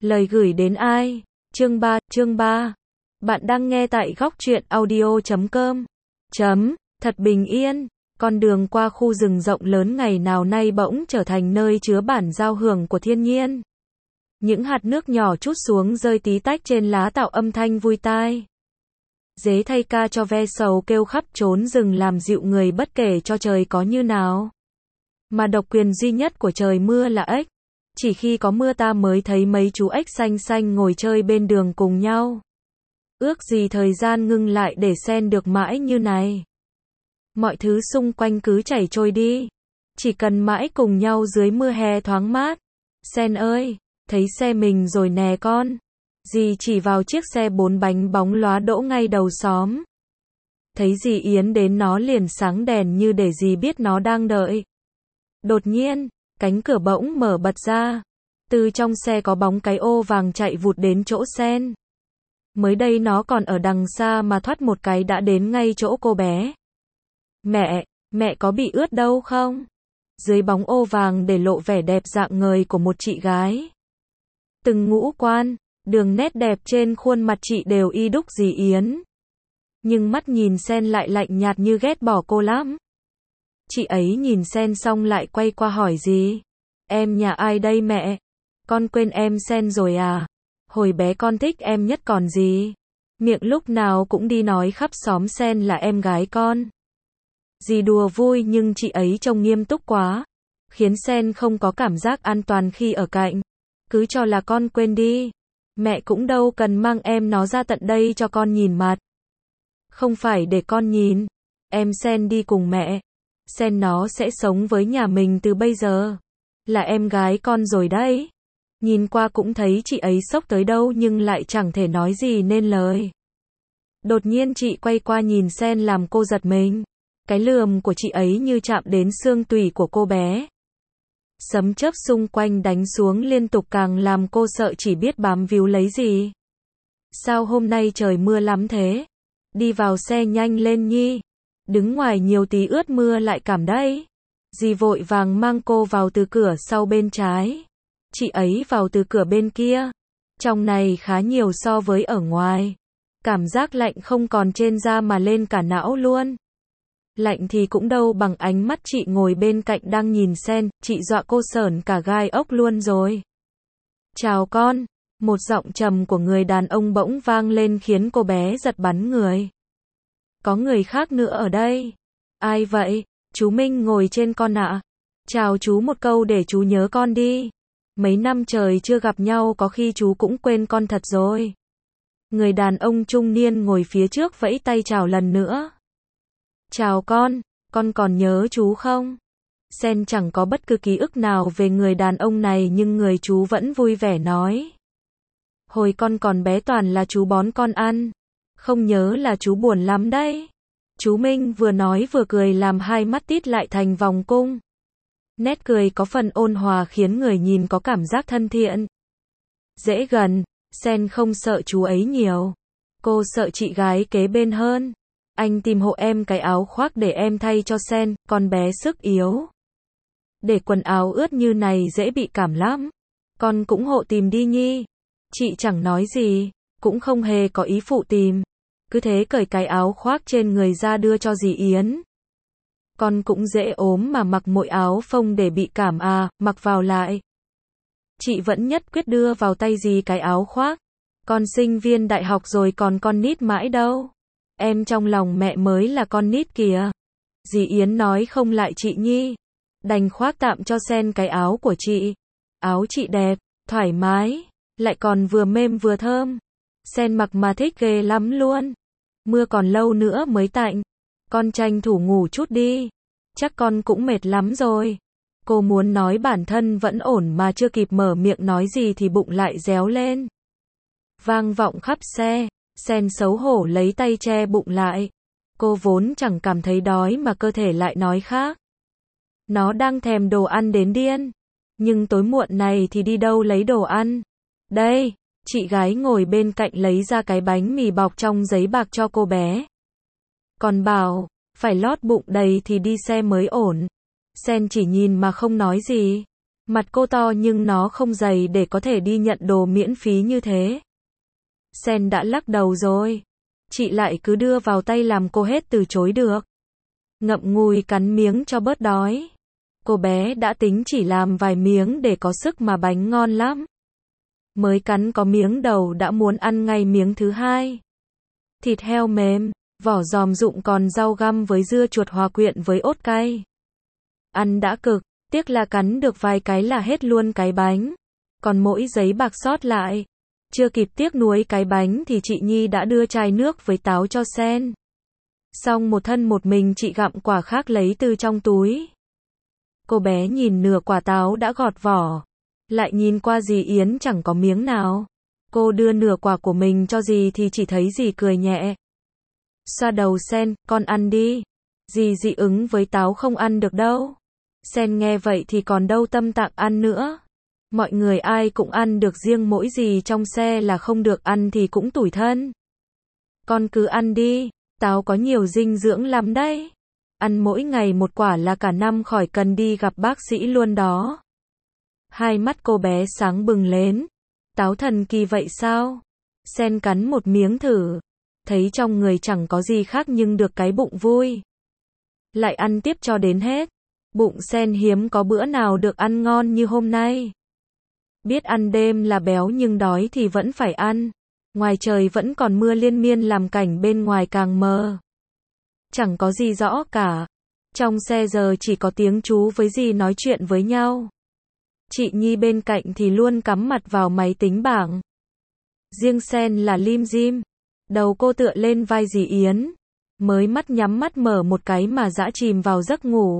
Lời gửi đến ai? Chương 3. Bạn đang nghe tại góc truyện audio.com. Thật bình yên, con đường qua khu rừng rộng lớn ngày nào nay bỗng trở thành nơi chứa bản giao hưởng của thiên nhiên. Những hạt nước nhỏ trút xuống rơi tí tách trên lá tạo âm thanh vui tai. Dế thay ca cho ve sầu kêu khắp trốn rừng làm dịu người bất kể cho trời có như nào. Mà độc quyền duy nhất của trời mưa là ếch. Chỉ khi có mưa ta mới thấy mấy chú ếch xanh xanh ngồi chơi bên đường cùng nhau. Ước gì thời gian ngưng lại để Sen được mãi như này. Mọi thứ xung quanh cứ chảy trôi đi. Chỉ cần mãi cùng nhau dưới mưa hè thoáng mát. Sen ơi, thấy xe mình rồi nè con. Dì chỉ vào chiếc xe 4 bánh bóng lóa đỗ ngay đầu xóm. Thấy dì Yến đến nó liền sáng đèn như để dì biết nó đang đợi. Đột nhiên, cánh cửa bỗng mở bật ra. Từ trong xe có bóng cái ô vàng chạy vụt đến chỗ Sen. Mới đây nó còn ở đằng xa mà thoát một cái đã đến ngay chỗ cô bé. Mẹ có bị ướt đâu không? Dưới bóng ô vàng để lộ vẻ đẹp rạng ngời của một chị gái. Từng ngũ quan, đường nét đẹp trên khuôn mặt chị đều y đúc dì Yến. Nhưng mắt nhìn Sen lại lạnh nhạt như ghét bỏ cô lắm. Chị ấy nhìn Sen xong lại quay qua hỏi dì. Em nhà ai đây mẹ? Con quên em Sen rồi à? Hồi bé con thích em nhất còn gì? Miệng lúc nào cũng đi nói khắp xóm Sen là em gái con. Dì đùa vui nhưng chị ấy trông nghiêm túc quá. Khiến Sen không có cảm giác an toàn khi ở cạnh. Cứ cho là con quên đi. Mẹ cũng đâu cần mang em nó ra tận đây cho con nhìn mặt. Không phải để con nhìn. Em Sen đi cùng mẹ. Sen nó sẽ sống với nhà mình từ bây giờ. Là em gái con rồi đấy. Nhìn qua cũng thấy chị ấy sốc tới đâu nhưng lại chẳng thể nói gì nên lời. Đột nhiên chị quay qua nhìn Sen làm cô giật mình. Cái lườm của chị ấy như chạm đến xương tủy của cô bé. Sấm chớp xung quanh đánh xuống liên tục càng làm cô sợ chỉ biết bám víu lấy gì. Sao hôm nay trời mưa lắm thế? Đi vào xe nhanh lên nhi. Đứng ngoài nhiều tí ướt mưa lại cảm đấy. Dì vội vàng mang cô vào từ cửa sau bên trái. Chị ấy vào từ cửa bên kia. Trong này khá nhiều so với ở ngoài. Cảm giác lạnh không còn trên da mà lên cả não luôn. Lạnh thì cũng đâu bằng ánh mắt chị ngồi bên cạnh đang nhìn Sen, chị dọa cô sởn cả gai ốc luôn rồi. Chào con, một giọng trầm của người đàn ông bỗng vang lên khiến cô bé giật bắn người. Có người khác nữa ở đây. Ai vậy? Chú Minh ngồi trên con ạ. Chào chú một câu để chú nhớ con đi. Mấy năm trời chưa gặp nhau có khi chú cũng quên con thật rồi. Người đàn ông trung niên ngồi phía trước vẫy tay chào lần nữa. Chào con còn nhớ chú không? Sen chẳng có bất cứ ký ức nào về người đàn ông này nhưng người chú vẫn vui vẻ nói. Hồi con còn bé toàn là chú bón con ăn. Không nhớ là chú buồn lắm đấy. Chú Minh vừa nói vừa cười làm hai mắt tít lại thành vòng cung. Nét cười có phần ôn hòa khiến người nhìn có cảm giác thân thiện. Dễ gần, Sen không sợ chú ấy nhiều. Cô sợ chị gái kế bên hơn. Anh tìm hộ em cái áo khoác để em thay cho Sen, con bé sức yếu. Để quần áo ướt như này dễ bị cảm lắm. Con cũng hộ tìm đi nhi. Chị chẳng nói gì, cũng không hề có ý phụ tìm. Cứ thế cởi cái áo khoác trên người ra đưa cho dì Yến. Con cũng dễ ốm mà mặc mỗi áo phông để bị cảm à, mặc vào lại. Chị vẫn nhất quyết đưa vào tay dì cái áo khoác. Con sinh viên đại học rồi còn con nít mãi đâu. Em trong lòng mẹ mới là con nít kìa. Dì Yến nói không lại chị nhi. Đành khoác tạm cho Sen cái áo của chị. Áo chị đẹp, thoải mái, lại còn vừa mềm vừa thơm. Sen mặc mà thích ghê lắm luôn. Mưa còn lâu nữa mới tạnh. Con tranh thủ ngủ chút đi. Chắc con cũng mệt lắm rồi. Cô muốn nói bản thân vẫn ổn mà chưa kịp mở miệng nói gì thì bụng lại réo lên. Vang vọng khắp xe. Sen xấu hổ lấy tay che bụng lại. Cô vốn chẳng cảm thấy đói mà cơ thể lại nói khác. Nó đang thèm đồ ăn đến điên. Nhưng tối muộn này thì đi đâu lấy đồ ăn? Đây, chị gái ngồi bên cạnh lấy ra cái bánh mì bọc trong giấy bạc cho cô bé. Còn bảo, phải lót bụng đầy thì đi xe mới ổn. Sen chỉ nhìn mà không nói gì. Mặt cô to nhưng nó không dày để có thể đi nhận đồ miễn phí như thế. Sen đã lắc đầu rồi. Chị lại cứ đưa vào tay làm cô hết từ chối được. Ngậm ngùi cắn miếng cho bớt đói. Cô bé đã tính chỉ làm vài miếng để có sức mà bánh ngon lắm. Mới cắn có miếng đầu đã muốn ăn ngay miếng thứ hai. Thịt heo mềm, vỏ giòm rụng còn rau găm với dưa chuột hòa quyện với ớt cay. Ăn đã cực, tiếc là cắn được vài cái là hết luôn cái bánh. Còn mỗi giấy bạc sót lại. Chưa kịp tiếc nuối cái bánh thì chị Nhi đã đưa chai nước với táo cho Sen. Xong một thân một mình chị gặm quả khác lấy từ trong túi. Cô bé nhìn nửa quả táo đã gọt vỏ. Lại nhìn qua dì Yến chẳng có miếng nào. Cô đưa nửa quả của mình cho dì thì chỉ thấy dì cười nhẹ. Xoa đầu Sen, con ăn đi. Dì dị ứng với táo không ăn được đâu. Sen nghe vậy thì còn đâu tâm trạng ăn nữa. Mọi người ai cũng ăn được riêng mỗi dì trong xe là không được ăn thì cũng tủi thân. Con cứ ăn đi, táo có nhiều dinh dưỡng lắm đấy. Ăn mỗi ngày một quả là cả năm khỏi cần đi gặp bác sĩ luôn đó. Hai mắt cô bé sáng bừng lên. Táo thần kỳ vậy sao? Sen cắn một miếng thử. Thấy trong người chẳng có gì khác nhưng được cái bụng vui. Lại ăn tiếp cho đến hết. Bụng Sen hiếm có bữa nào được ăn ngon như hôm nay. Biết ăn đêm là béo nhưng đói thì vẫn phải ăn. Ngoài trời vẫn còn mưa liên miên làm cảnh bên ngoài càng mờ. Chẳng có gì rõ cả. Trong xe giờ chỉ có tiếng chú với dì nói chuyện với nhau. Chị Nhi bên cạnh thì luôn cắm mặt vào máy tính bảng. Riêng Sen là lim dim. Đầu cô tựa lên vai dì Yến. Mới nhắm mắt mở một cái mà dã chìm vào giấc ngủ.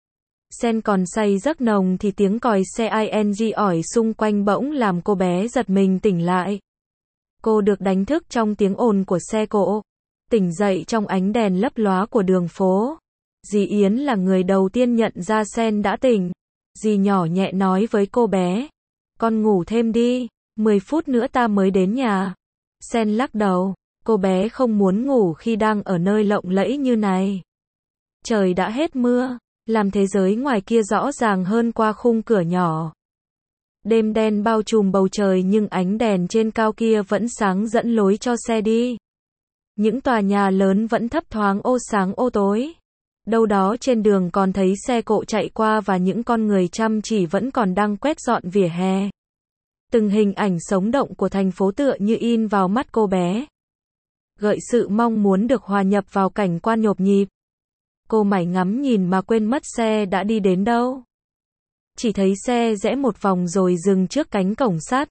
Sen còn say giấc nồng thì tiếng còi xe ing ỏi xung quanh bỗng làm cô bé giật mình tỉnh lại. Cô được đánh thức trong tiếng ồn của xe cộ. Tỉnh dậy trong ánh đèn lấp lóa của đường phố. Dì Yến là người đầu tiên nhận ra Sen đã tỉnh. Dì nhỏ nhẹ nói với cô bé. Con ngủ thêm đi, 10 phút nữa ta mới đến nhà. Sen lắc đầu. Cô bé không muốn ngủ khi đang ở nơi lộng lẫy như này. Trời đã hết mưa. Làm thế giới ngoài kia rõ ràng hơn qua khung cửa nhỏ. Đêm đen bao trùm bầu trời nhưng ánh đèn trên cao kia vẫn sáng dẫn lối cho xe đi. Những tòa nhà lớn vẫn thấp thoáng ô sáng ô tối. Đâu đó trên đường còn thấy xe cộ chạy qua và những con người chăm chỉ vẫn còn đang quét dọn vỉa hè. Từng hình ảnh sống động của thành phố tựa như in vào mắt cô bé. Gợi sự mong muốn được hòa nhập vào cảnh quan nhộp nhịp. Cô mải ngắm nhìn mà quên mất xe đã đi đến đâu. Chỉ thấy xe rẽ một vòng rồi dừng trước cánh cổng sắt.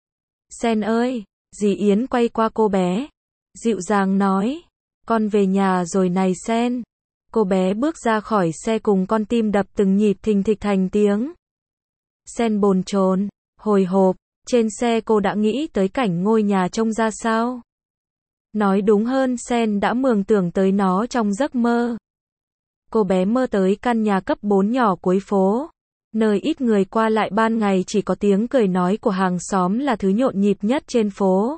Sen ơi, dì Yến quay qua cô bé. Dịu dàng nói. Con về nhà rồi này Sen. Cô bé bước ra khỏi xe cùng con tim đập từng nhịp thình thịch thành tiếng. Sen bồn chồn, hồi hộp. Trên xe cô đã nghĩ tới cảnh ngôi nhà trông ra sao. Nói đúng hơn Sen đã mường tượng tới nó trong giấc mơ. Cô bé mơ tới căn nhà cấp 4 nhỏ cuối phố. Nơi ít người qua lại ban ngày chỉ có tiếng cười nói của hàng xóm là thứ nhộn nhịp nhất trên phố.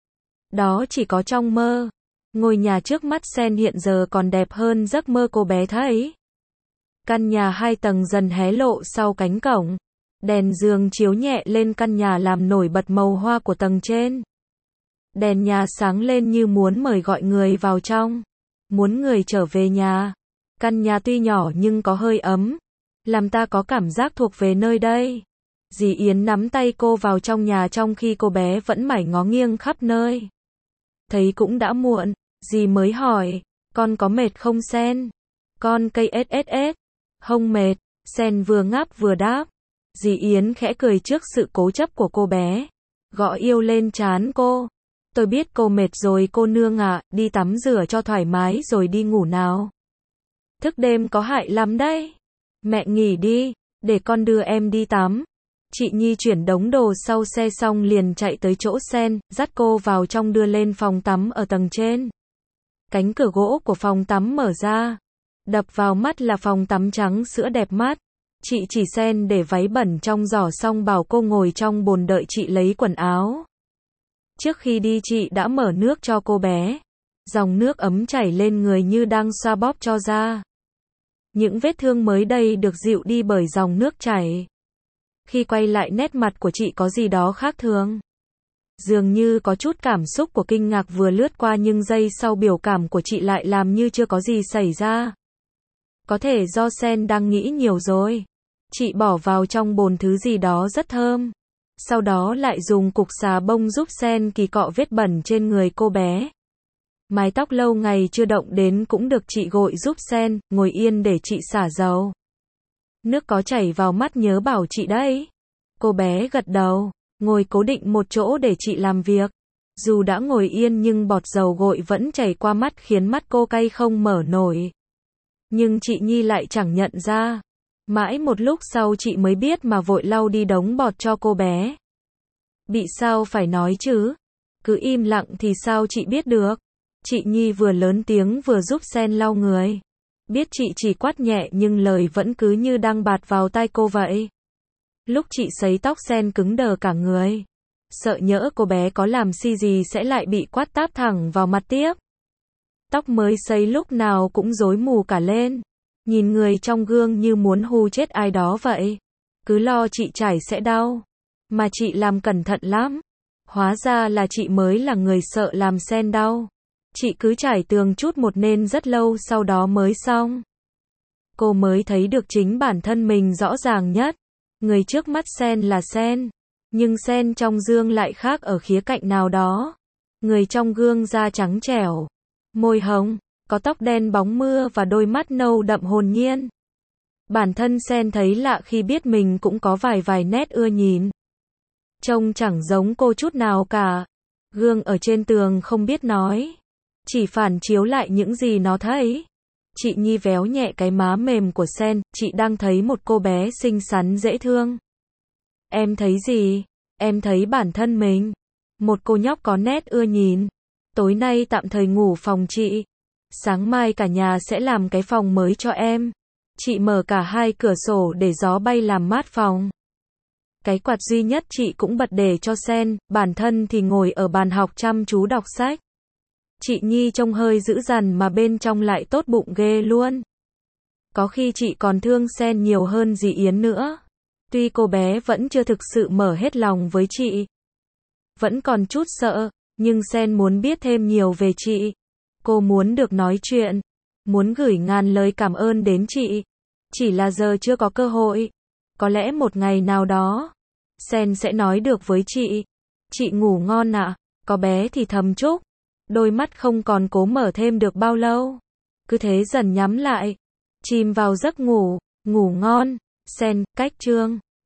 Đó chỉ có trong mơ. Ngôi nhà trước mắt Sen hiện giờ còn đẹp hơn giấc mơ cô bé thấy. Căn nhà 2 tầng dần hé lộ sau cánh cổng. Đèn giường chiếu nhẹ lên căn nhà làm nổi bật màu hoa của tầng trên. Đèn nhà sáng lên như muốn mời gọi người vào trong. Muốn người trở về nhà. Căn nhà tuy nhỏ nhưng có hơi ấm. Làm ta có cảm giác thuộc về nơi đây. Dì Yến nắm tay cô vào trong nhà trong khi cô bé vẫn mải ngó nghiêng khắp nơi. Thấy cũng đã muộn, dì mới hỏi, con có mệt không Sen? Con cây SSS. Không mệt, Sen vừa ngáp vừa đáp. Dì Yến khẽ cười trước sự cố chấp của cô bé. Gõ yêu lên trán cô. Tôi biết cô mệt rồi cô nương ạ, đi tắm rửa cho thoải mái rồi đi ngủ nào. Thức đêm có hại lắm đấy. Mẹ nghỉ đi, để con đưa em đi tắm. Chị Nhi chuyển đống đồ sau xe xong liền chạy tới chỗ Sen, dắt cô vào trong đưa lên phòng tắm ở tầng trên. Cánh cửa gỗ của phòng tắm mở ra. Đập vào mắt là phòng tắm trắng sữa đẹp mắt. Chị chỉ Sen để váy bẩn trong giỏ xong bảo cô ngồi trong bồn đợi chị lấy quần áo. Trước khi đi chị đã mở nước cho cô bé. Dòng nước ấm chảy lên người như đang xoa bóp cho da. Những vết thương mới đây được dịu đi bởi dòng nước chảy. Khi quay lại nét mặt của chị có gì đó khác thường. Dường như có chút cảm xúc của kinh ngạc vừa lướt qua nhưng giây sau biểu cảm của chị lại làm như chưa có gì xảy ra. Có thể do Sen đang nghĩ nhiều rồi. Chị bỏ vào trong bồn thứ gì đó rất thơm. Sau đó lại dùng cục xà bông giúp Sen kỳ cọ vết bẩn trên người cô bé. Mái tóc lâu ngày chưa động đến cũng được chị gội giúp Sen, ngồi yên để chị xả dầu. Nước có chảy vào mắt nhớ bảo chị đấy. Cô bé gật đầu, ngồi cố định một chỗ để chị làm việc. Dù đã ngồi yên nhưng bọt dầu gội vẫn chảy qua mắt khiến mắt cô cay không mở nổi. Nhưng chị Nhi lại chẳng nhận ra. Mãi một lúc sau chị mới biết mà vội lau đi đống bọt cho cô bé. Bị sao phải nói chứ? Cứ im lặng thì sao chị biết được? Chị Nhi vừa lớn tiếng vừa giúp Sen lau người. Biết chị chỉ quát nhẹ nhưng lời vẫn cứ như đang bạt vào tai cô vậy. Lúc chị sấy tóc Sen cứng đờ cả người. Sợ nhỡ cô bé có làm gì sẽ lại bị quát táp thẳng vào mặt tiếp. Tóc mới sấy lúc nào cũng rối mù cả lên. Nhìn người trong gương như muốn hù chết ai đó vậy. Cứ lo chị chải sẽ đau. Mà chị làm cẩn thận lắm. Hóa ra là chị mới là người sợ làm Sen đau. Chị cứ chải tường chút một nên rất lâu sau đó mới xong. Cô mới thấy được chính bản thân mình rõ ràng nhất. Người trước mắt Sen là Sen. Nhưng Sen trong gương lại khác ở khía cạnh nào đó. Người trong gương da trắng trẻo. Môi hồng, có tóc đen bóng mưa và đôi mắt nâu đậm hồn nhiên. Bản thân Sen thấy lạ khi biết mình cũng có vài nét ưa nhìn. Trông chẳng giống cô chút nào cả. Gương ở trên tường không biết nói. Chỉ phản chiếu lại những gì nó thấy. Chị Nhi véo nhẹ cái má mềm của Sen, chị đang thấy một cô bé xinh xắn dễ thương. Em thấy gì? Em thấy bản thân mình. Một cô nhóc có nét ưa nhìn. Tối nay tạm thời ngủ phòng chị. Sáng mai cả nhà sẽ làm cái phòng mới cho em. Chị mở cả hai cửa sổ để gió bay làm mát phòng. Cái quạt duy nhất chị cũng bật để cho Sen, bản thân thì ngồi ở bàn học chăm chú đọc sách. Chị Nhi trông hơi dữ dằn mà bên trong lại tốt bụng ghê luôn. Có khi chị còn thương Sen nhiều hơn dì Yến nữa. Tuy cô bé vẫn chưa thực sự mở hết lòng với chị. Vẫn còn chút sợ, nhưng Sen muốn biết thêm nhiều về chị. Cô muốn được nói chuyện. Muốn gửi ngàn lời cảm ơn đến chị. Chỉ là giờ chưa có cơ hội. Có lẽ một ngày nào đó, Sen sẽ nói được với chị. Chị ngủ ngon ạ. Có bé thì thầm chúc. Đôi mắt không còn cố mở thêm được bao lâu. Cứ thế dần nhắm lại. Chìm vào giấc ngủ. Ngủ ngon. Sen, cách chương.